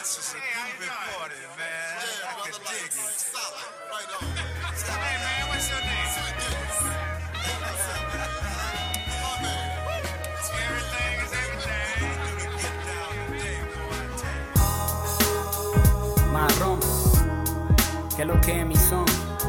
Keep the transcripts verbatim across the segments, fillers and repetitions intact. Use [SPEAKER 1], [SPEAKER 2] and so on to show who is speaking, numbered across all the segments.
[SPEAKER 1] This is a groovy party, man. I can dig it. Hey, man, what's your name? Everything is everything. Get down today, boy.
[SPEAKER 2] Marrón, que lo que es mi son.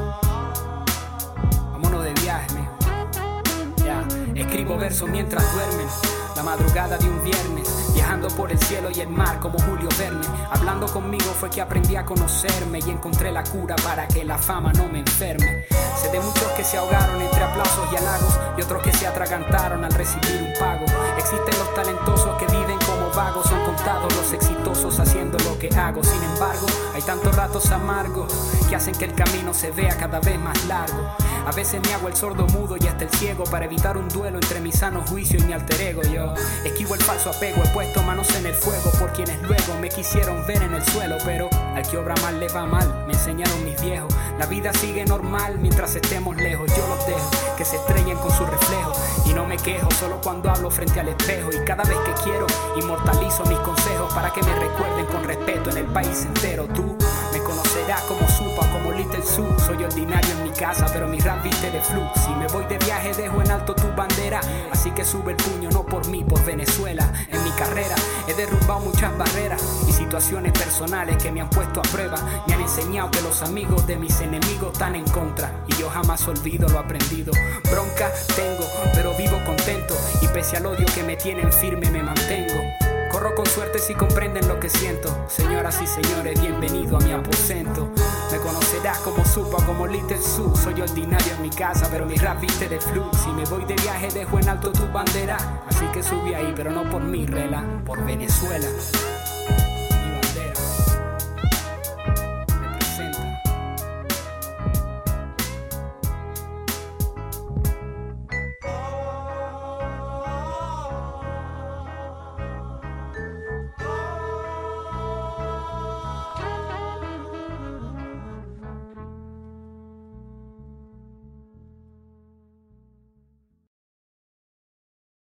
[SPEAKER 2] Vámonos de viaje, mijo. Ya, escribo versos mientras duermen. La madrugada de un viernes, viajando por el cielo y el mar como Julio Verne. Hablando conmigo fue que aprendí a conocerme y encontré la cura para que la fama no me enferme. Sé de muchos que se ahogaron entre aplausos y halagos y otros que se atragantaron al recibir un pago. Existen los talentosos que viven como vagos, son contados los exitosos haciendo lo que hago. Sin embargo, hay tantos ratos amargos que hacen que el camino se vea cada vez más largo. A veces me hago el sordo mudo y hasta el ciego para evitar un duelo entre mi sano juicio y mi alter ego. Yo esquivo el falso apego, he puesto manos en el fuego por quienes luego me quisieron ver en el suelo. Pero al que obra mal le va mal, me enseñaron mis viejos. La vida sigue normal mientras estemos lejos. Yo los dejo que se estrellen con su reflejo y no me quejo solo cuando hablo frente al espejo. Y cada vez que quiero inmortalizo mis consejos para que me recuerden con respeto en el país entero. Tú me conocerás como Supa o como Little Su. Soy ordinario en mi casa, pero mi rap viste de flu. Si me voy de viaje dejo en alto tu bandera, así que sube el puño no por mí, por Venezuela. En mi carrera he derrumbado muchas barreras y situaciones personales que me han puesto a prueba. Me han enseñado que los amigos de mis enemigos están en contra y yo jamás olvido lo aprendido. Bronca tengo, pero vivo contento y pese al odio que me tienen firme me mantengo. Corro con suerte si comprenden lo que siento. Señoras y señores, bienvenido a mi aposento. Me conocerás como Supa o como Little Su. Soy ordinario en mi casa, pero mi rap viste de flu. Si me voy de viaje dejo en alto tu bandera, así que subí ahí, pero no por mí, rela, por Venezuela.